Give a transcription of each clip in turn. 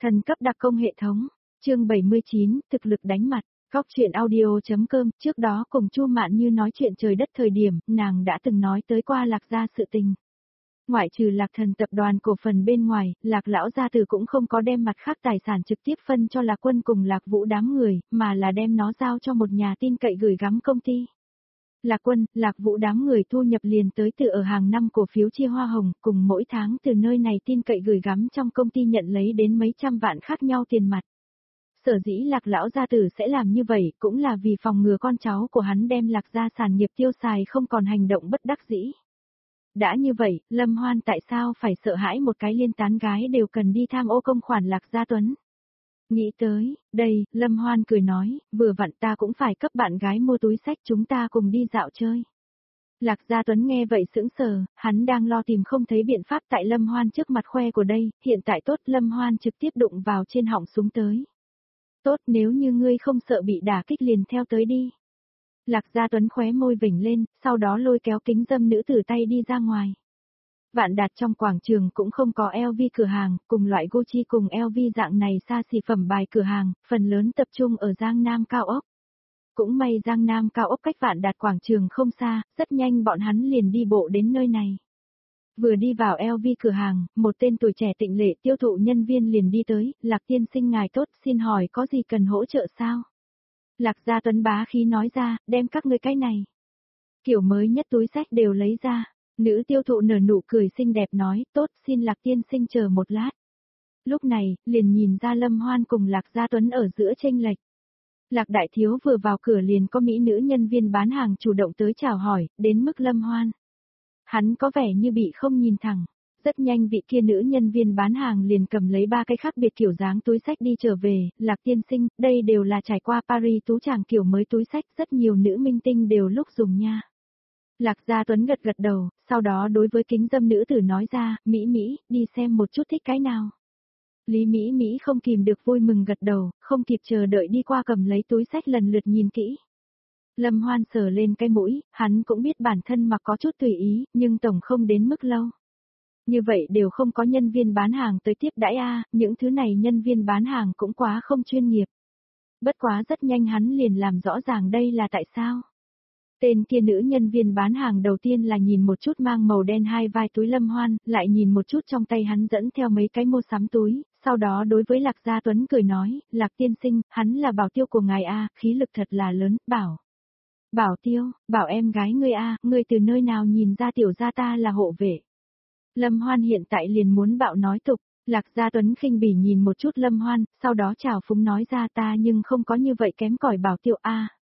Thần cấp đặc công hệ thống, chương 79, thực lực đánh mặt. Góc chuyện audio.com, trước đó cùng Chu Mạn Như nói chuyện trời đất thời điểm, nàng đã từng nói tới qua Lạc gia sự tình. Ngoại trừ Lạc Thần tập đoàn cổ phần bên ngoài, Lạc lão gia tử cũng không có đem mặt khác tài sản trực tiếp phân cho Lạc Quân cùng Lạc Vũ đám người, mà là đem nó giao cho một nhà tin cậy gửi gắm công ty. Lạc Quân, Lạc Vũ đám người thu nhập liền tới từ ở hàng năm cổ phiếu chia hoa hồng, cùng mỗi tháng từ nơi này tin cậy gửi gắm trong công ty nhận lấy đến mấy trăm vạn khác nhau tiền mặt. Sở dĩ Lạc lão gia tử sẽ làm như vậy cũng là vì phòng ngừa con cháu của hắn đem Lạc gia sản nghiệp tiêu xài không còn hành động bất đắc dĩ. Đã như vậy, Lâm Hoan tại sao phải sợ hãi một cái liên tán gái đều cần đi tham ô công khoản Lạc gia Tuấn? Nghĩ tới, đây, Lâm Hoan cười nói, vừa vặn ta cũng phải cấp bạn gái mua túi xách chúng ta cùng đi dạo chơi. Lạc gia Tuấn nghe vậy sững sờ, hắn đang lo tìm không thấy biện pháp tại Lâm Hoan trước mặt khoe của đây, hiện tại tốt Lâm Hoan trực tiếp đụng vào trên họng súng tới. Tốt nếu như ngươi không sợ bị đả kích liền theo tới đi. Lạc gia Tuấn khóe môi vểnh lên, sau đó lôi kéo kính dâm nữ tử tay đi ra ngoài. Vạn Đạt trong quảng trường cũng không có LV cửa hàng, cùng loại Gucci cùng LV dạng này xa xỉ phẩm bài cửa hàng, phần lớn tập trung ở Giang Nam cao ốc. Cũng may Giang Nam cao ốc cách Vạn Đạt quảng trường không xa, rất nhanh bọn hắn liền đi bộ đến nơi này. Vừa đi vào LV cửa hàng, một tên tuổi trẻ tịnh lệ tiêu thụ nhân viên liền đi tới, Lạc tiên sinh ngài tốt, xin hỏi có gì cần hỗ trợ sao? Lạc gia Tuấn bá khí nói ra, đem các ngươi cái này. Kiểu mới nhất túi xách đều lấy ra. Nữ tiêu thụ nở nụ cười xinh đẹp nói, tốt xin Lạc tiên sinh chờ một lát. Lúc này, liền nhìn ra Lâm Hoan cùng Lạc gia Tuấn ở giữa chênh lệch. Lạc đại thiếu vừa vào cửa liền có mỹ nữ nhân viên bán hàng chủ động tới chào hỏi, đến mức Lâm Hoan. Hắn có vẻ như bị không nhìn thẳng. Rất nhanh vị kia nữ nhân viên bán hàng liền cầm lấy ba cái khác biệt kiểu dáng túi xách đi trở về, Lạc tiên sinh, đây đều là trải qua Paris tú tràng kiểu mới túi xách, rất nhiều nữ minh tinh đều lúc dùng nha. Lạc gia Tuấn gật gật đầu, sau đó đối với kính dâm nữ tử nói ra, Mỹ Mỹ, đi xem một chút thích cái nào. Lý Mỹ Mỹ không kìm được vui mừng gật đầu, không kịp chờ đợi đi qua cầm lấy túi xách lần lượt nhìn kỹ. Lâm Hoan sờ lên cái mũi, hắn cũng biết bản thân mặc có chút tùy ý, nhưng tổng không đến mức lâu. Như vậy đều không có nhân viên bán hàng tới tiếp đãi những thứ này nhân viên bán hàng cũng quá không chuyên nghiệp. Bất quá rất nhanh hắn liền làm rõ ràng đây là tại sao. Tên kia nữ nhân viên bán hàng đầu tiên là nhìn một chút mang màu đen hai vai túi Lâm Hoan, lại nhìn một chút trong tay hắn dẫn theo mấy cái mua sắm túi, sau đó đối với Lạc gia Tuấn cười nói, Lạc tiên sinh, hắn là bảo tiêu của ngài khí lực thật là lớn, bảo. Bảo tiêu, bảo em gái ngươi ngươi từ nơi nào nhìn ra tiểu gia ta là hộ vệ. Lâm Hoan hiện tại liền muốn bạo nói tục, Lạc gia Tuấn khinh bỉ nhìn một chút Lâm Hoan, sau đó chào phúng nói ra ta nhưng không có như vậy kém cỏi bảo tiêu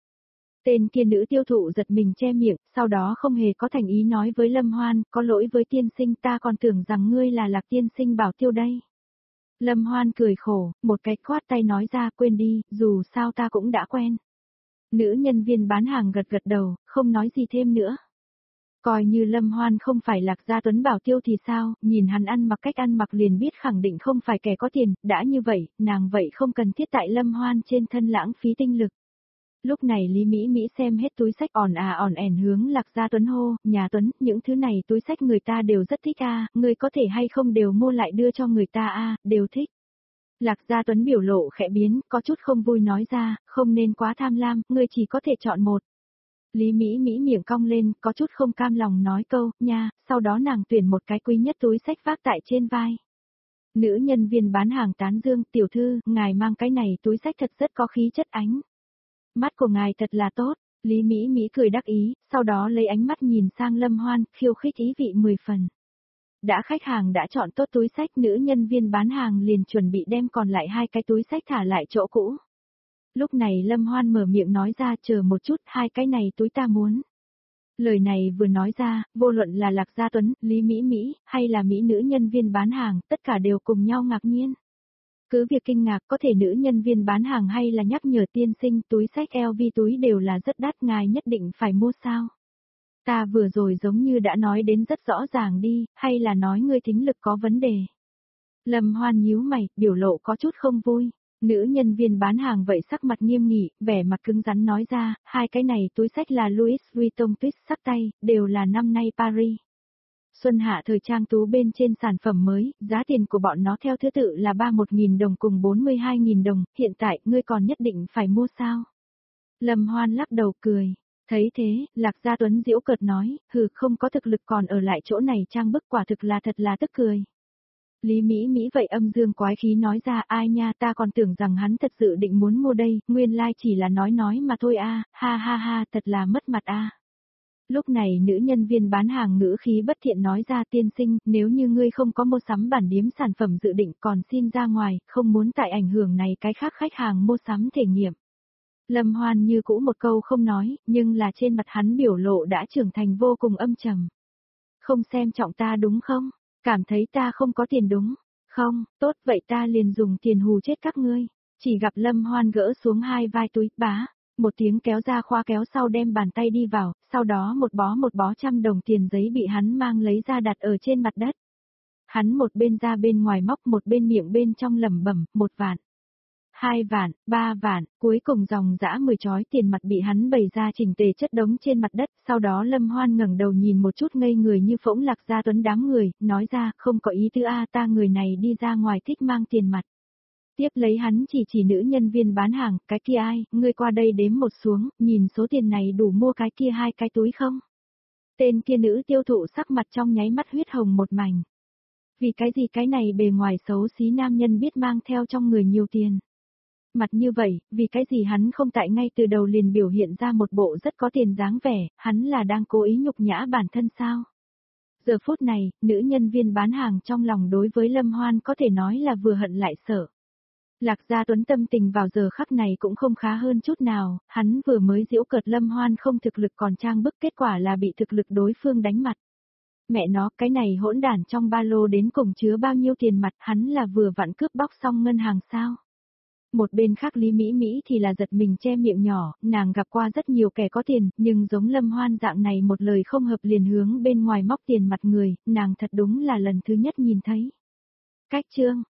Tên kia nữ tiêu thụ giật mình che miệng, sau đó không hề có thành ý nói với Lâm Hoan, có lỗi với tiên sinh ta còn tưởng rằng ngươi là Lạc tiên sinh bảo tiêu đây. Lâm Hoan cười khổ, một cái khoát tay nói ra quên đi, dù sao ta cũng đã quen. Nữ nhân viên bán hàng gật gật đầu, không nói gì thêm nữa. Coi như Lâm Hoan không phải Lạc gia Tuấn bảo tiêu thì sao, nhìn hắn ăn mặc cách ăn mặc liền biết khẳng định không phải kẻ có tiền, đã như vậy, nàng vậy không cần thiết tại Lâm Hoan trên thân lãng phí tinh lực. Lúc này Lý Mỹ Mỹ xem hết túi xách ỏn ẻn hướng Lạc gia Tuấn hô, nhà Tuấn, những thứ này túi xách người ta đều rất thích người có thể hay không đều mua lại đưa cho người ta đều thích. Lạc gia Tuấn biểu lộ khẽ biến, có chút không vui nói ra, không nên quá tham lam, ngươi chỉ có thể chọn một. Lý Mỹ Mỹ miệng cong lên, có chút không cam lòng nói câu, nha, sau đó nàng tuyển một cái quý nhất túi xách vác tại trên vai. Nữ nhân viên bán hàng tán dương, tiểu thư, ngài mang cái này túi xách thật rất có khí chất ánh. Mắt của ngài thật là tốt, Lý Mỹ Mỹ cười đắc ý, sau đó lấy ánh mắt nhìn sang Lâm Hoan, khiêu khích ý vị 10 phần. Đã khách hàng đã chọn tốt túi xách, nữ nhân viên bán hàng liền chuẩn bị đem còn lại hai cái túi xách thả lại chỗ cũ. Lúc này Lâm Hoan mở miệng nói ra chờ một chút, hai cái này túi ta muốn. Lời này vừa nói ra, vô luận là Lạc gia Tuấn, Lý Mỹ Mỹ, hay là mỹ nữ nhân viên bán hàng, tất cả đều cùng nhau ngạc nhiên. Cứ việc kinh ngạc có thể nữ nhân viên bán hàng hay là nhắc nhở tiên sinh túi xách LV túi đều là rất đắt ngài nhất định phải mua sao. Ta vừa rồi giống như đã nói đến rất rõ ràng đi, hay là nói ngươi thính lực có vấn đề. Lâm Hoan nhíu mày, biểu lộ có chút không vui. Nữ nhân viên bán hàng vậy sắc mặt nghiêm nghị, vẻ mặt cứng rắn nói ra, hai cái này túi xách là Louis Vuitton tuyết sắc tay, đều là năm nay Paris. Xuân hạ thời trang tú bên trên sản phẩm mới, giá tiền của bọn nó theo thứ tự là 31.000 đồng cùng 42.000 đồng, hiện tại ngươi còn nhất định phải mua sao? Lâm Hoan lắc đầu cười. Thấy thế, Lạc Gia Tuấn giễu cợt nói, hừ, không có thực lực còn ở lại chỗ này trang bức, quả thực là thật là tức cười. Lý Mỹ Mỹ vậy âm dương quái khí nói ra, ai nha, ta còn tưởng rằng hắn thật sự định muốn mua đây, nguyên lai chỉ là nói mà thôi a, ha ha ha, thật là mất mặt a. Lúc này nữ nhân viên bán hàng ngữ khí bất thiện nói ra, tiên sinh, nếu như ngươi không có mua sắm bản điếm sản phẩm dự định còn xin ra ngoài, không muốn tại ảnh hưởng này cái khác khách hàng mua sắm thể nghiệm. Lâm Hoan như cũ một câu không nói, nhưng là trên mặt hắn biểu lộ đã trưởng thành vô cùng âm trầm. Không xem trọng ta đúng không? Cảm thấy ta không có tiền đúng? Không, tốt vậy ta liền dùng tiền hù chết các ngươi. Chỉ gặp Lâm Hoan gỡ xuống hai vai túi, bá, một tiếng kéo ra khoa kéo sau đem bàn tay đi vào, sau đó một bó 100 đồng tiền giấy bị hắn mang lấy ra đặt ở trên mặt đất. Hắn một bên ra bên ngoài móc, một bên miệng bên trong lẩm bẩm, 1 vạn. 2 vạn, 3 vạn, cuối cùng dòng dã 10 chói tiền mặt bị hắn bày ra chỉnh tề chất đống trên mặt đất, sau đó Lâm Hoan ngẩng đầu nhìn một chút ngây người như phỗng Lạc Gia Tuấn đám người, nói ra, không có ý tứ a, ta người này đi ra ngoài thích mang tiền mặt. Tiếp lấy hắn chỉ nữ nhân viên bán hàng, cái kia ai, ngươi qua đây đếm một xuống, nhìn số tiền này đủ mua cái kia 2 cái túi không? Tên kia nữ tiêu thụ sắc mặt trong nháy mắt huyết hồng một mảnh. Vì cái gì cái này bề ngoài xấu xí nam nhân biết mang theo trong người nhiều tiền. Mặt như vậy, vì cái gì hắn không tại ngay từ đầu liền biểu hiện ra một bộ rất có tiền dáng vẻ, hắn là đang cố ý nhục nhã bản thân sao? Giờ phút này, nữ nhân viên bán hàng trong lòng đối với Lâm Hoan có thể nói là vừa hận lại sợ. Lạc Gia Tuấn tâm tình vào giờ khắc này cũng không khá hơn chút nào, hắn vừa mới giễu cợt Lâm Hoan không thực lực còn trang bức, kết quả là bị thực lực đối phương đánh mặt. Mẹ nó, cái này hỗn đản trong ba lô đến cùng chứa bao nhiêu tiền mặt, hắn là vừa vặn cướp bóc xong ngân hàng sao? Một bên khác Lý Mỹ Mỹ thì là giật mình che miệng nhỏ, nàng gặp qua rất nhiều kẻ có tiền, nhưng giống Lâm Hoan dạng này một lời không hợp liền hướng bên ngoài móc tiền mặt người, nàng thật đúng là lần thứ nhất nhìn thấy. Cách chương,